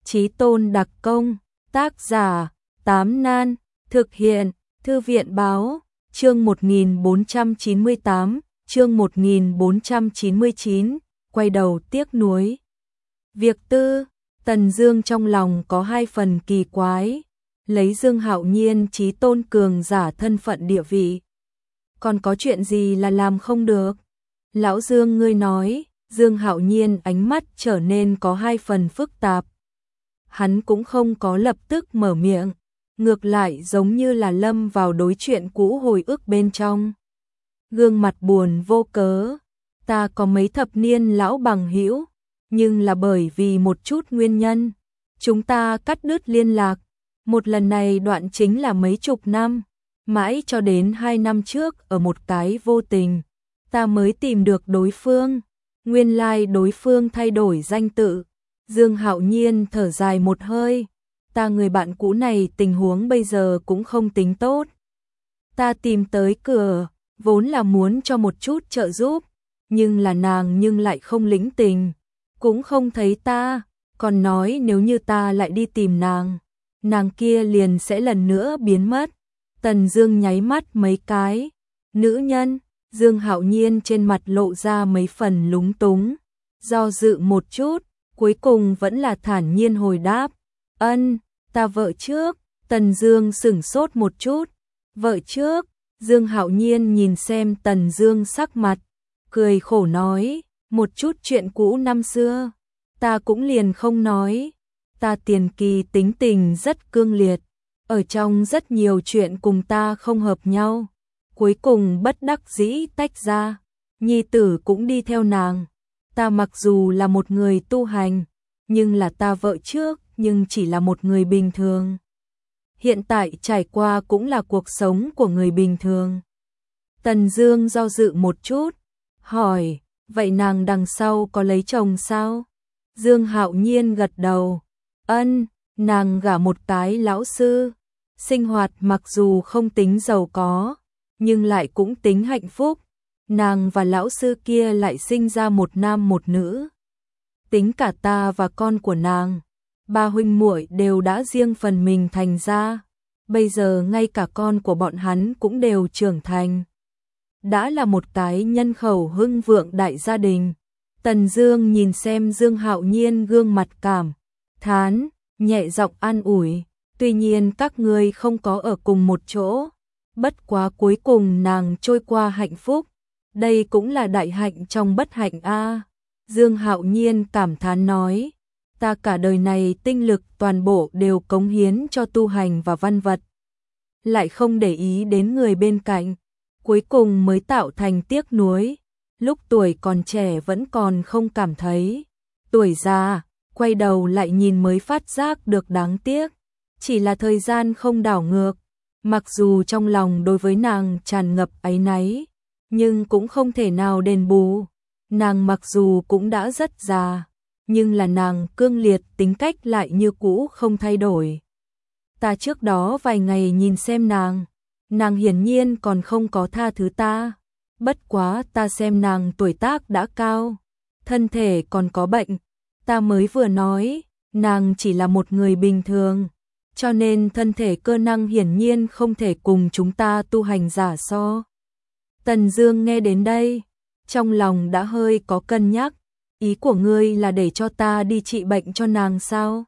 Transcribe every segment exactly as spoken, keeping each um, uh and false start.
Chí tôn đặc công, tác giả, Tám Nan, thực hiện, Thư viện báo, chương một nghìn bốn trăm chín mươi tám, chương một nghìn bốn trăm chín mươi chín, quay đầu tiếc nuối. Việc tư, Tần Dương trong lòng có hai phần kỳ quái, lấy Dương Hạo Nhiên chí tôn cường giả thân phận địa vị. Còn có chuyện gì là làm không được? Lão Dương ngươi nói, Dương Hạo Nhiên ánh mắt trở nên có hai phần phức tạp. Hắn cũng không có lập tức mở miệng, ngược lại giống như là lâm vào đối chuyện cũ hồi ức bên trong. Gương mặt buồn vô cớ, ta có mấy thập niên lão bằng hữu, nhưng là bởi vì một chút nguyên nhân, chúng ta cắt đứt liên lạc. Một lần này đoạn chính là mấy chục năm, mãi cho đến hai năm trước ở một cái vô tình, ta mới tìm được đối phương. Nguyên lai đối phương thay đổi danh tự. Dương Hạo Nhiên thở dài một hơi, ta người bạn cũ này tình huống bây giờ cũng không tính tốt. Ta tìm tới cửa, vốn là muốn cho một chút trợ giúp, nhưng là nàng nhưng lại không lĩnh tình, cũng không thấy ta, còn nói nếu như ta lại đi tìm nàng, nàng kia liền sẽ lần nữa biến mất. Tần Dương nháy mắt mấy cái, nữ nhân. Dương Hạo Nhiên trên mặt lộ ra mấy phần lúng túng, do dự một chút, cuối cùng vẫn là thản nhiên hồi đáp, ân, ta vợ trước. Tần Dương sững sốt một chút, vợ trước. Dương Hạo Nhiên nhìn xem Tần Dương sắc mặt, cười khổ nói, một chút chuyện cũ năm xưa, ta cũng liền không nói. Ta tiền kỳ tính tình rất cương liệt, ở trong rất nhiều chuyện cùng ta không hợp nhau, cuối cùng bất đắc dĩ tách ra, nhi tử cũng đi theo nàng. Ta mặc dù là một người tu hành, nhưng là ta vợ trước, nhưng chỉ là một người bình thường. Hiện tại trải qua cũng là cuộc sống của người bình thường. Tần Dương do dự một chút, hỏi, vậy nàng đằng sau có lấy chồng sao? Dương Hạo Nhiên gật đầu, ân, nàng gả một cái lão sư, sinh hoạt mặc dù không tính giàu có, nhưng lại cũng tính hạnh phúc. Nàng và lão sư kia lại sinh ra một nam một nữ. Tính cả ta và con của nàng, ba huynh muội đều đã riêng phần mình thành ra, bây giờ ngay cả con của bọn hắn cũng đều trưởng thành. Đã là một cái nhân khẩu hưng vượng đại gia đình. Tần Dương nhìn xem Dương Hạo Nhiên gương mặt cảm thán, nhẹ giọng an ủi, tuy nhiên các ngươi không có ở cùng một chỗ, bất quá cuối cùng nàng trôi qua hạnh phúc, đây cũng là đại hạnh trong bất hạnh a. Dương Hạo Nhiên cảm thán nói, ta cả đời này tinh lực toàn bộ đều cống hiến cho tu hành và văn vật, lại không để ý đến người bên cạnh, cuối cùng mới tạo thành tiếc nuối. Lúc tuổi còn trẻ vẫn còn không cảm thấy, tuổi già, quay đầu lại nhìn mới phát giác được đáng tiếc. Chỉ là thời gian không đảo ngược, mặc dù trong lòng đối với nàng tràn ngập áy náy, nhưng cũng không thể nào đền bù. Nàng mặc dù cũng đã rất già, nhưng là nàng cương liệt tính cách lại như cũ không thay đổi. Ta trước đó vài ngày nhìn xem nàng, nàng hiển nhiên còn không có tha thứ ta. Bất quá ta xem nàng tuổi tác đã cao, thân thể còn có bệnh, ta mới vừa nói, nàng chỉ là một người bình thường, cho nên thân thể cơ năng hiển nhiên không thể cùng chúng ta tu hành giả so. Tần Dương nghe đến đây, trong lòng đã hơi có cân nhắc, ý của ngươi là để cho ta đi trị bệnh cho nàng sao?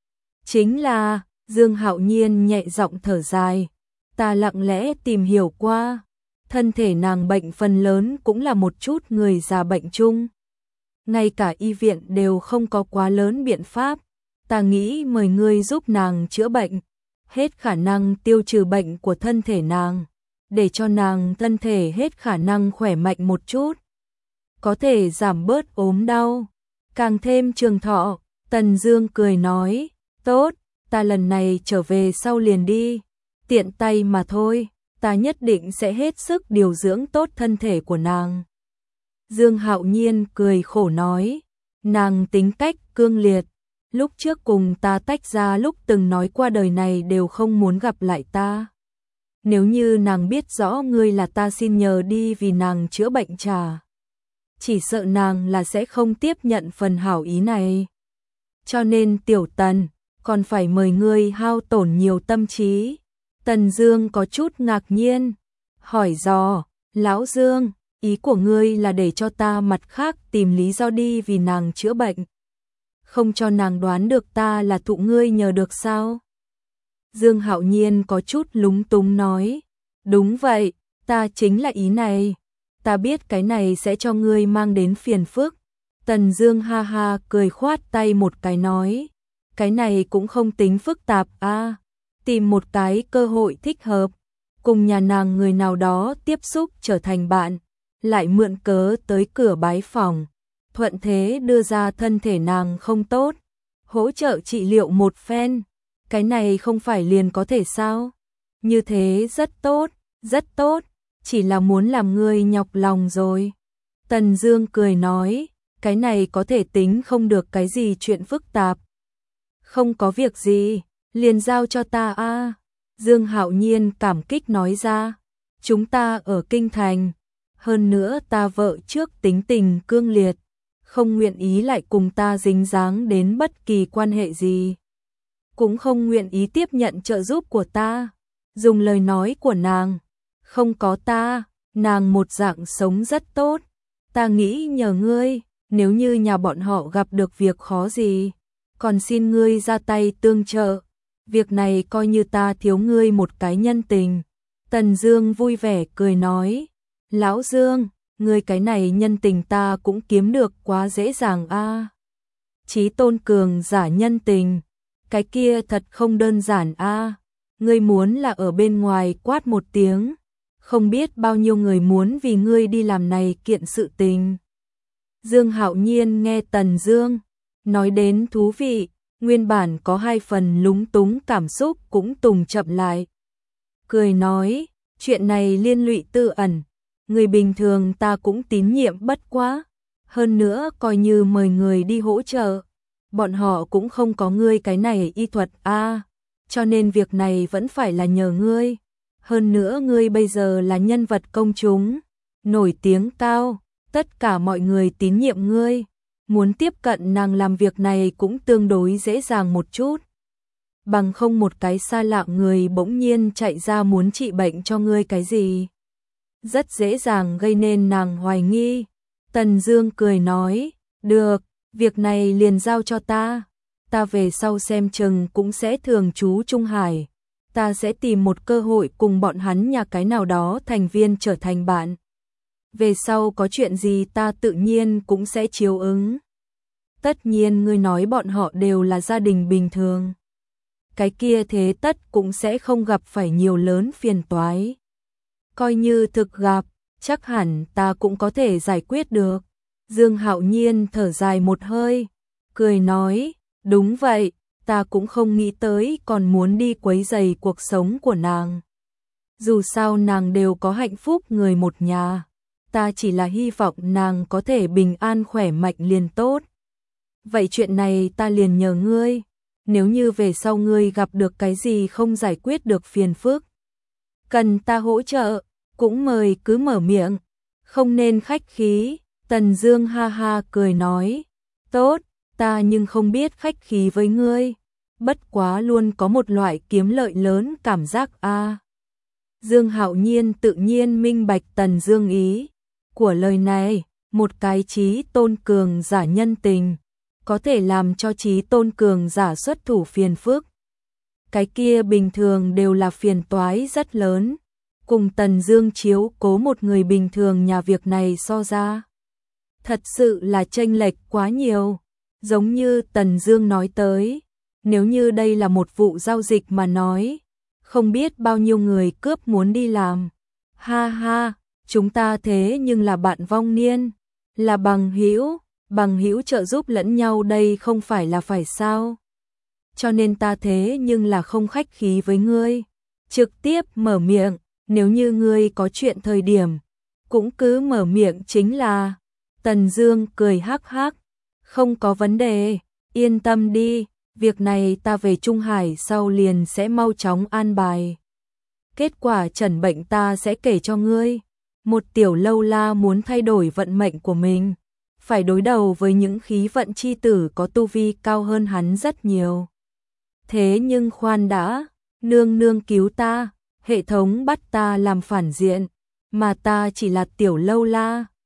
Chính là, Dương Hạo Nhiên nhẹ giọng thở dài, ta lặng lẽ tìm hiểu qua, thân thể nàng bệnh phần lớn cũng là một chút người già bệnh chung. Ngay cả y viện đều không có quá lớn biện pháp, ta nghĩ mời ngươi giúp nàng chữa bệnh, hết khả năng tiêu trừ bệnh của thân thể nàng, để cho nàng thân thể hết khả năng khỏe mạnh một chút, có thể giảm bớt ốm đau, càng thêm trường thọ. Tần Dương cười nói, tốt, ta lần này trở về sau liền đi, tiện tay mà thôi, ta nhất định sẽ hết sức điều dưỡng tốt thân thể của nàng. Dương Hạo Nhiên cười khổ nói, nàng tính cách cương liệt, lúc trước cùng ta tách ra lúc từng nói qua đời này đều không muốn gặp lại ta. Nếu như nàng biết rõ ngươi là ta xin nhờ đi vì nàng chữa bệnh trà, chỉ sợ nàng là sẽ không tiếp nhận phần hảo ý này. cho nên tiểu Tần, còn phải mời ngươi hao tổn nhiều tâm trí. Tần Dương có chút ngạc nhiên, hỏi dò, lão Dương, ý của ngươi là để cho ta mặt khác tìm lý do đi vì nàng chữa bệnh, không cho nàng đoán được ta là thụ ngươi nhờ được sao? Dương Hạo Nhiên có chút lúng túng nói, đúng vậy, ta chính là ý này, ta biết cái này sẽ cho ngươi mang đến phiền phức. Tần Dương ha ha cười khoát tay một cái nói, cái này cũng không tính phức tạp a, tìm một cái cơ hội thích hợp, cùng nhà nàng người nào đó tiếp xúc trở thành bạn, lại mượn cớ tới cửa bái phòng, thuận thế đưa ra thân thể nàng không tốt, hỗ trợ trị liệu một phen, cái này không phải liền có thể sao? Như thế rất tốt, rất tốt, chỉ là muốn làm ngươi nhọc lòng rồi. Tần Dương cười nói, cái này có thể tính không được cái gì chuyện phức tạp. Không có việc gì, liền giao cho ta a. Dương Hạo Nhiên cảm kích nói ra, chúng ta ở kinh thành, hơn nữa ta vợ trước tính tình cương liệt, không nguyện ý lại cùng ta dính dáng đến bất kỳ quan hệ gì, cũng không nguyện ý tiếp nhận trợ giúp của ta. Dùng lời nói của nàng, không có ta, nàng một dạng sống rất tốt. Ta nghĩ nhờ ngươi, nếu như nhà bọn họ gặp được việc khó gì, còn xin ngươi ra tay tương trợ. Việc này coi như ta thiếu ngươi một cái nhân tình. Tần Dương vui vẻ cười nói, lão Dương, ngươi cái này nhân tình ta cũng kiếm được quá dễ dàng a. À. Chí tôn cường giả nhân tình, cái kia thật không đơn giản a. À. Ngươi muốn là ở bên ngoài quát một tiếng, không biết bao nhiêu người muốn vì ngươi đi làm này kiện sự tình. Dương Hạo Nhiên nghe Tần Dương nói đến thú vị, nguyên bản có hai phần lúng túng cảm xúc cũng tùng chậm lại. Cười nói, chuyện này liên lụy tư ẩn, người bình thường ta cũng tín nhiệm bất quá, hơn nữa coi như mời người đi hỗ trợ, bọn họ cũng không có ngươi cái này y thuật a, à, cho nên việc này vẫn phải là nhờ ngươi. Hơn nữa ngươi bây giờ là nhân vật công chúng, nổi tiếng cao, tất cả mọi người tín nhiệm ngươi, muốn tiếp cận nàng làm việc này cũng tương đối dễ dàng một chút. Bằng không một cái xa lạ người bỗng nhiên chạy ra muốn trị bệnh cho ngươi cái gì, rất dễ dàng gây nên nàng hoài nghi. Tần Dương cười nói, được, việc này liền giao cho ta, ta về sau xem chừng cũng sẽ thường trú Trung Hải, ta sẽ tìm một cơ hội cùng bọn hắn nhà cái nào đó thành viên trở thành bạn. Về sau có chuyện gì ta tự nhiên cũng sẽ chiếu ứng. Tất nhiên ngươi nói bọn họ đều là gia đình bình thường, cái kia thế tất cũng sẽ không gặp phải nhiều lớn phiền toái. Coi như thực gặp, chắc hẳn ta cũng có thể giải quyết được. Dương Hạo Nhiên thở dài một hơi, cười nói, đúng vậy, ta cũng không nghĩ tới còn muốn đi quấy rầy cuộc sống của nàng. Dù sao nàng đều có hạnh phúc người một nhà, ta chỉ là hy vọng nàng có thể bình an khỏe mạnh liền tốt. Vậy chuyện này ta liền nhờ ngươi, nếu như về sau ngươi gặp được cái gì không giải quyết được phiền phức, cần ta hỗ trợ, cũng mời cứ mở miệng, không nên khách khí. Tần Dương ha ha cười nói, tốt, ta nhưng không biết khách khí với ngươi, bất quá luôn có một loại kiếm lợi lớn cảm giác a. À. Dương Hạo Nhiên tự nhiên minh bạch Tần Dương ý của lời này, một cái chí tôn cường giả nhân tình, có thể làm cho chí tôn cường giả xuất thủ phiền phức. Cái kia bình thường đều là phiền toái rất lớn, cùng Tần Dương chiếu cố một người bình thường nhà việc này so ra, thật sự là chênh lệch quá nhiều. Giống như Tần Dương nói tới, nếu như đây là một vụ giao dịch mà nói, không biết bao nhiêu người cướp muốn đi làm. Ha ha, chúng ta thế nhưng là bạn vong niên, là bằng hữu, bằng hữu trợ giúp lẫn nhau đây không phải là phải sao? Cho nên ta thế nhưng là không khách khí với ngươi, trực tiếp mở miệng, nếu như ngươi có chuyện thời điểm, cũng cứ mở miệng chính là. Tần Dương cười hắc hắc, không có vấn đề, yên tâm đi, việc này ta về Trung Hải sau liền sẽ mau chóng an bài. Kết quả trần bệnh ta sẽ kể cho ngươi. Một tiểu lâu la muốn thay đổi vận mệnh của mình, phải đối đầu với những khí vận chi tử có tu vi cao hơn hắn rất nhiều. Thế nhưng khoan đã, nương nương cứu ta, hệ thống bắt ta làm phản diện, mà ta chỉ là tiểu lâu la,